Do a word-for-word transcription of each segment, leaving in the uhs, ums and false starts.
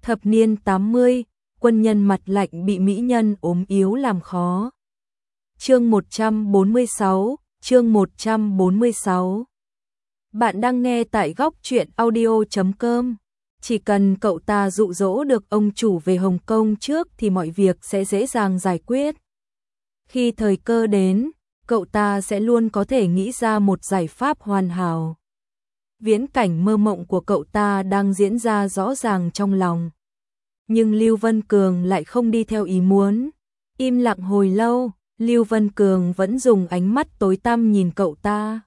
Thập niên tám mươi, quân nhân mặt lạnh bị mỹ nhân ốm yếu làm khó. Chương một trăm bốn mươi sáu, chương một trăm bốn mươi sáu. Bạn đang nghe tại góc truyện audio chấm com. Chỉ cần cậu ta dụ dỗ được ông chủ về Hồng Kông trước thì mọi việc sẽ dễ dàng giải quyết. Khi thời cơ đến, cậu ta sẽ luôn có thể nghĩ ra một giải pháp hoàn hảo. Viễn cảnh mơ mộng của cậu ta đang diễn ra rõ ràng trong lòng. Nhưng Lưu Vân Cường lại không đi theo ý muốn. Im lặng hồi lâu, Lưu Vân Cường vẫn dùng ánh mắt tối tăm nhìn cậu ta.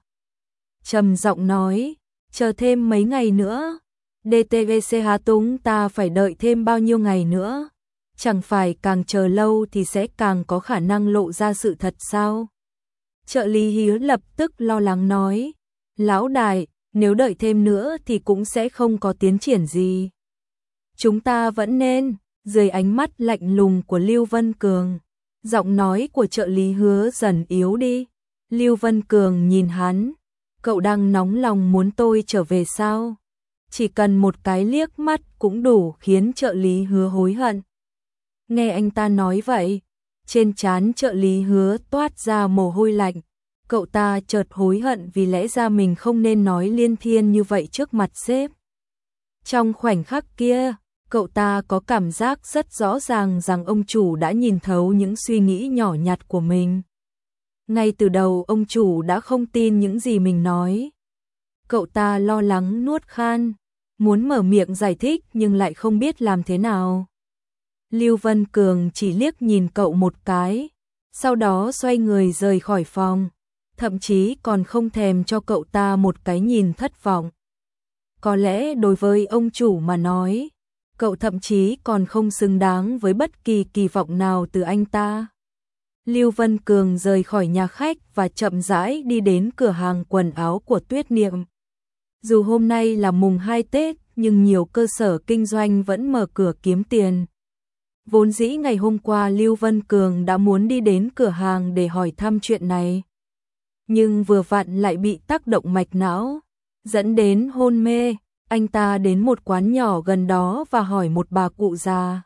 Trầm giọng nói, chờ thêm mấy ngày nữa. đê tê vê xê Hà Túng ta phải đợi thêm bao nhiêu ngày nữa? Chẳng phải càng chờ lâu thì sẽ càng có khả năng lộ ra sự thật sao? Trợ lý Hiếu lập tức lo lắng nói, lão đại, nếu đợi thêm nữa thì cũng sẽ không có tiến triển gì. Chúng ta vẫn nên, dưới ánh mắt lạnh lùng của Lưu Vân Cường, giọng nói của trợ lý Hứa dần yếu đi. Lưu Vân Cường nhìn hắn, cậu đang nóng lòng muốn tôi trở về sao? Chỉ cần một cái liếc mắt cũng đủ khiến trợ lý Hứa hối hận. Nghe anh ta nói vậy, trên trán trợ lý Hứa toát ra mồ hôi lạnh. Cậu ta chợt hối hận vì lẽ ra mình không nên nói liên thiên như vậy trước mặt sếp. Trong khoảnh khắc kia, cậu ta có cảm giác rất rõ ràng rằng ông chủ đã nhìn thấu những suy nghĩ nhỏ nhặt của mình. Ngay từ đầu ông chủ đã không tin những gì mình nói. Cậu ta lo lắng nuốt khan, muốn mở miệng giải thích nhưng lại không biết làm thế nào. Lưu Vân Cường chỉ liếc nhìn cậu một cái, sau đó xoay người rời khỏi phòng, thậm chí còn không thèm cho cậu ta một cái nhìn thất vọng. Có lẽ đối với ông chủ mà nói, cậu thậm chí còn không xứng đáng với bất kỳ kỳ vọng nào từ anh ta. Lưu Vân Cường rời khỏi nhà khách và chậm rãi đi đến cửa hàng quần áo của Tuyết Niệm. Dù hôm nay là mùng hai Tết, nhưng nhiều cơ sở kinh doanh vẫn mở cửa kiếm tiền. Vốn dĩ ngày hôm qua Lưu Vân Cường đã muốn đi đến cửa hàng để hỏi thăm chuyện này. Nhưng vừa vặn lại bị tác động mạch não, dẫn đến hôn mê. Anh ta đến một quán nhỏ gần đó và hỏi một bà cụ già.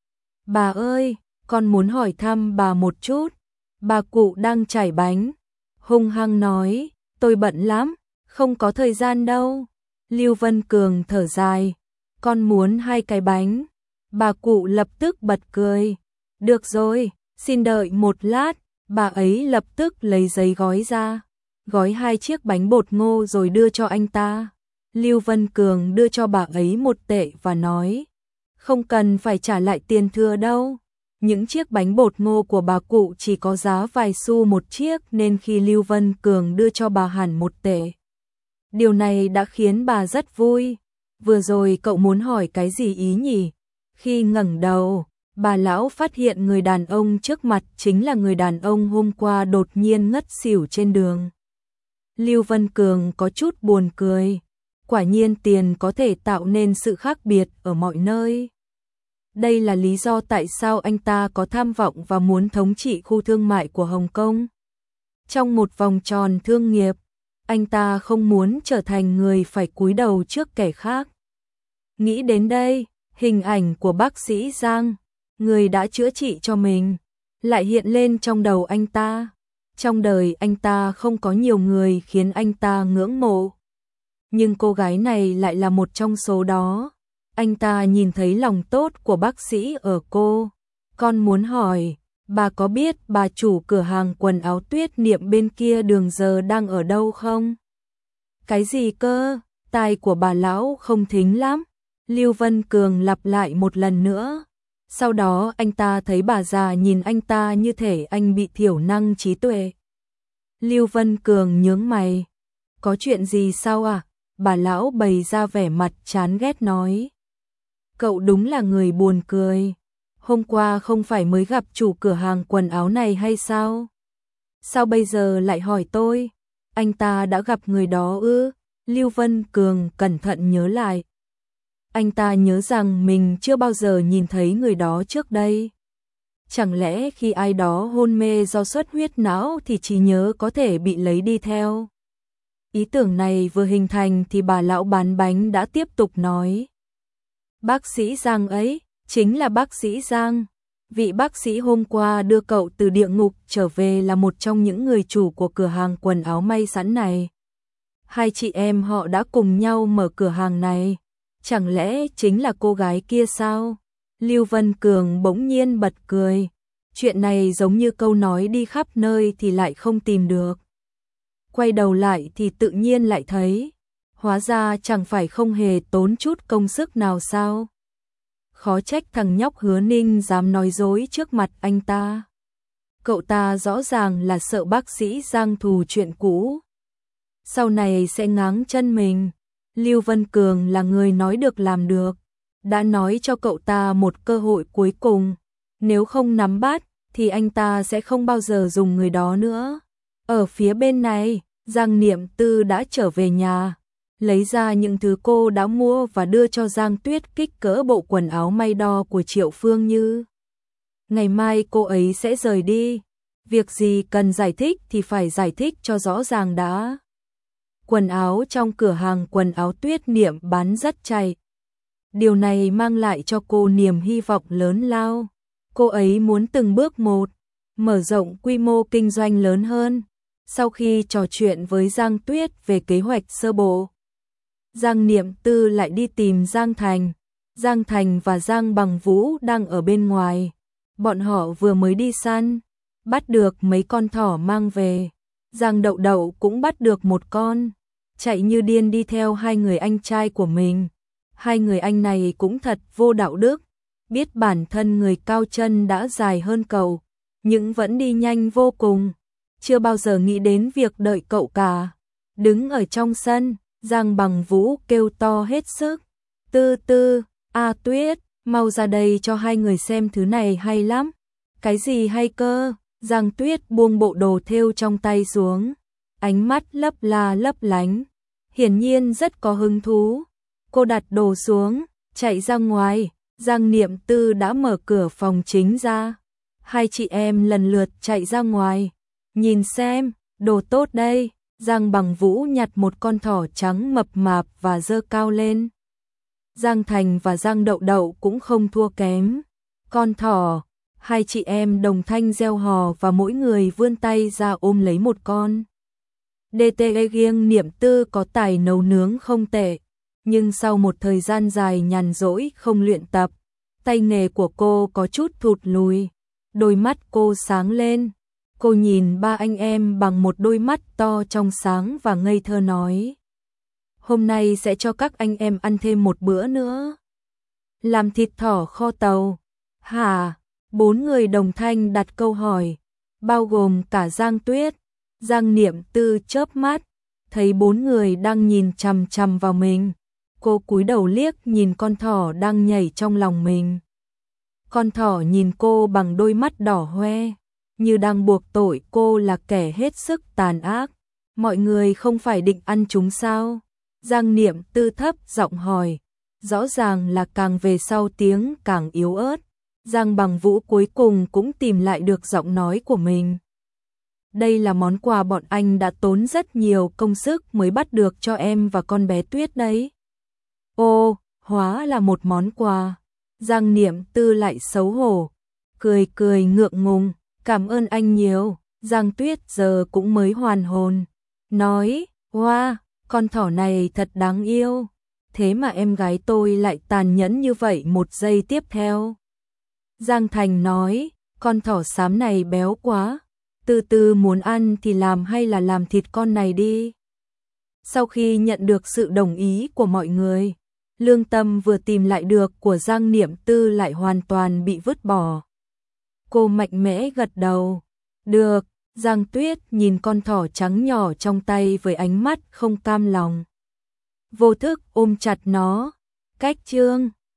Bà ơi, con muốn hỏi thăm bà một chút. Bà cụ đang chải bánh, hung hăng nói, tôi bận lắm, không có thời gian đâu. Lưu Vân Cường thở dài, con muốn hai cái bánh. Bà cụ lập tức bật cười. Được rồi, xin đợi một lát. Bà ấy lập tức lấy giấy gói ra, gói hai chiếc bánh bột ngô rồi đưa cho anh ta. Lưu Vân Cường đưa cho bà ấy một tệ và nói, không cần phải trả lại tiền thừa đâu. Những chiếc bánh bột ngô của bà cụ chỉ có giá vài xu một chiếc nên khi Lưu Vân Cường đưa cho bà hẳn một tệ. Điều này đã khiến bà rất vui. Vừa rồi cậu muốn hỏi cái gì ý nhỉ? Khi ngẩng đầu, bà lão phát hiện người đàn ông trước mặt chính là người đàn ông hôm qua đột nhiên ngất xỉu trên đường. Lưu Vân Cường có chút buồn cười. Quả nhiên tiền có thể tạo nên sự khác biệt ở mọi nơi. Đây là lý do tại sao anh ta có tham vọng và muốn thống trị khu thương mại của Hồng Kông. Trong một vòng tròn thương nghiệp, anh ta không muốn trở thành người phải cúi đầu trước kẻ khác. Nghĩ đến đây, hình ảnh của bác sĩ Giang, người đã chữa trị cho mình, lại hiện lên trong đầu anh ta. Trong đời anh ta không có nhiều người khiến anh ta ngưỡng mộ. Nhưng cô gái này lại là một trong số đó. Anh ta nhìn thấy lòng tốt của bác sĩ ở cô. Con muốn hỏi, bà có biết bà chủ cửa hàng quần áo Tuyết Niệm bên kia đường giờ đang ở đâu không? Cái gì cơ? Tai của bà lão không thính lắm. Lưu Vân Cường lặp lại một lần nữa. Sau đó anh ta thấy bà già nhìn anh ta như thể anh bị thiểu năng trí tuệ. Lưu Vân Cường nhướng mày. Có chuyện gì sao à? Bà lão bày ra vẻ mặt chán ghét nói. Cậu đúng là người buồn cười. Hôm qua không phải mới gặp chủ cửa hàng quần áo này hay sao? Sao bây giờ lại hỏi tôi? Anh ta đã gặp người đó ư? Lưu Vân Cường cẩn thận nhớ lại. Anh ta nhớ rằng mình chưa bao giờ nhìn thấy người đó trước đây. Chẳng lẽ khi ai đó hôn mê do xuất huyết não thì trí nhớ có thể bị lấy đi theo? Ý tưởng này vừa hình thành thì bà lão bán bánh đã tiếp tục nói. Bác sĩ Giang ấy, chính là bác sĩ Giang. Vị bác sĩ hôm qua đưa cậu từ địa ngục trở về là một trong những người chủ của cửa hàng quần áo may sẵn này. Hai chị em họ đã cùng nhau mở cửa hàng này. Chẳng lẽ chính là cô gái kia sao? Lưu Vân Cường bỗng nhiên bật cười. Chuyện này giống như câu nói đi khắp nơi thì lại không tìm được. Quay đầu lại thì tự nhiên lại thấy. Hóa ra chẳng phải không hề tốn chút công sức nào sao? Khó trách thằng nhóc Hứa Ninh dám nói dối trước mặt anh ta. Cậu ta rõ ràng là sợ bác sĩ Giang thù chuyện cũ. Sau này sẽ ngáng chân mình. Lưu Vân Cường là người nói được làm được. Đã nói cho cậu ta một cơ hội cuối cùng. Nếu không nắm bắt, thì anh ta sẽ không bao giờ dùng người đó nữa. Ở phía bên này, Giang Niệm Tư đã trở về nhà. Lấy ra những thứ cô đã mua và đưa cho Giang Tuyết kích cỡ bộ quần áo may đo của Triệu Phương Như. Ngày mai cô ấy sẽ rời đi. Việc gì cần giải thích thì phải giải thích cho rõ ràng đã. Quần áo trong cửa hàng quần áo Tuyết Niệm bán rất chạy. Điều này mang lại cho cô niềm hy vọng lớn lao. Cô ấy muốn từng bước một, mở rộng quy mô kinh doanh lớn hơn. Sau khi trò chuyện với Giang Tuyết về kế hoạch sơ bộ, Giang Niệm Tư lại đi tìm Giang Thành. Giang Thành và Giang Bằng Vũ đang ở bên ngoài. Bọn họ vừa mới đi săn, bắt được mấy con thỏ mang về. Giang Đậu Đậu cũng bắt được một con, chạy như điên đi theo hai người anh trai của mình. Hai người anh này cũng thật vô đạo đức, biết bản thân người cao chân đã dài hơn cậu, nhưng vẫn đi nhanh vô cùng, chưa bao giờ nghĩ đến việc đợi cậu cả. Đứng ở trong sân, Giang Bằng Vũ kêu to hết sức. Tư Tư, A Tuyết, mau ra đây cho hai người xem thứ này hay lắm. Cái gì hay cơ? Giang Tuyết buông bộ đồ thêu trong tay xuống, ánh mắt lấp la lấp lánh, hiển nhiên rất có hứng thú. Cô đặt đồ xuống, chạy ra ngoài. Giang Niệm Tư đã mở cửa phòng chính ra. Hai chị em lần lượt chạy ra ngoài. Nhìn xem, đồ tốt đây. Giang Bằng Vũ nhặt một con thỏ trắng mập mạp và giơ cao lên. Giang Thành và Giang Đậu Đậu cũng không thua kém. Con thỏ, hai chị em đồng thanh reo hò và mỗi người vươn tay ra ôm lấy một con. đê tê e riêng Niệm Tư có tài nấu nướng không tệ, nhưng sau một thời gian dài nhàn rỗi không luyện tập, tay nghề của cô có chút thụt lùi. Đôi mắt cô sáng lên. Cô nhìn ba anh em bằng một đôi mắt to trong sáng và ngây thơ nói: hôm nay sẽ cho các anh em ăn thêm một bữa nữa. Làm thịt thỏ kho tàu. Hả? Bốn người đồng thanh đặt câu hỏi, bao gồm cả Giang Tuyết. Giang Niệm Tư chớp mắt, thấy bốn người đang nhìn chằm chằm vào mình. Cô cúi đầu liếc nhìn con thỏ đang nhảy trong lòng mình. Con thỏ nhìn cô bằng đôi mắt đỏ hoe, như đang buộc tội cô là kẻ hết sức tàn ác. Mọi người không phải định ăn chúng sao? Giang Niệm Tư thấp giọng hỏi, rõ ràng là càng về sau tiếng càng yếu ớt. Giang Bằng Vũ cuối cùng cũng tìm lại được giọng nói của mình. Đây là món quà bọn anh đã tốn rất nhiều công sức mới bắt được cho em và con bé Tuyết đấy. Ô, hóa là một món quà. Giang Niệm Tư lại xấu hổ, cười cười ngượng ngùng, cảm ơn anh nhiều. Giang Tuyết giờ cũng mới hoàn hồn, nói, wow, con thỏ này thật đáng yêu. Thế mà em gái tôi lại tàn nhẫn như vậy một giây tiếp theo. Giang Thành nói, con thỏ xám này béo quá, từ từ muốn ăn thì làm hay là làm thịt con này đi. Sau khi nhận được sự đồng ý của mọi người, lương tâm vừa tìm lại được của Giang Niệm Tư lại hoàn toàn bị vứt bỏ. Cô mạnh mẽ gật đầu. Được. Giang Tuyết nhìn con thỏ trắng nhỏ trong tay với ánh mắt không cam lòng, vô thức ôm chặt nó. Cách chương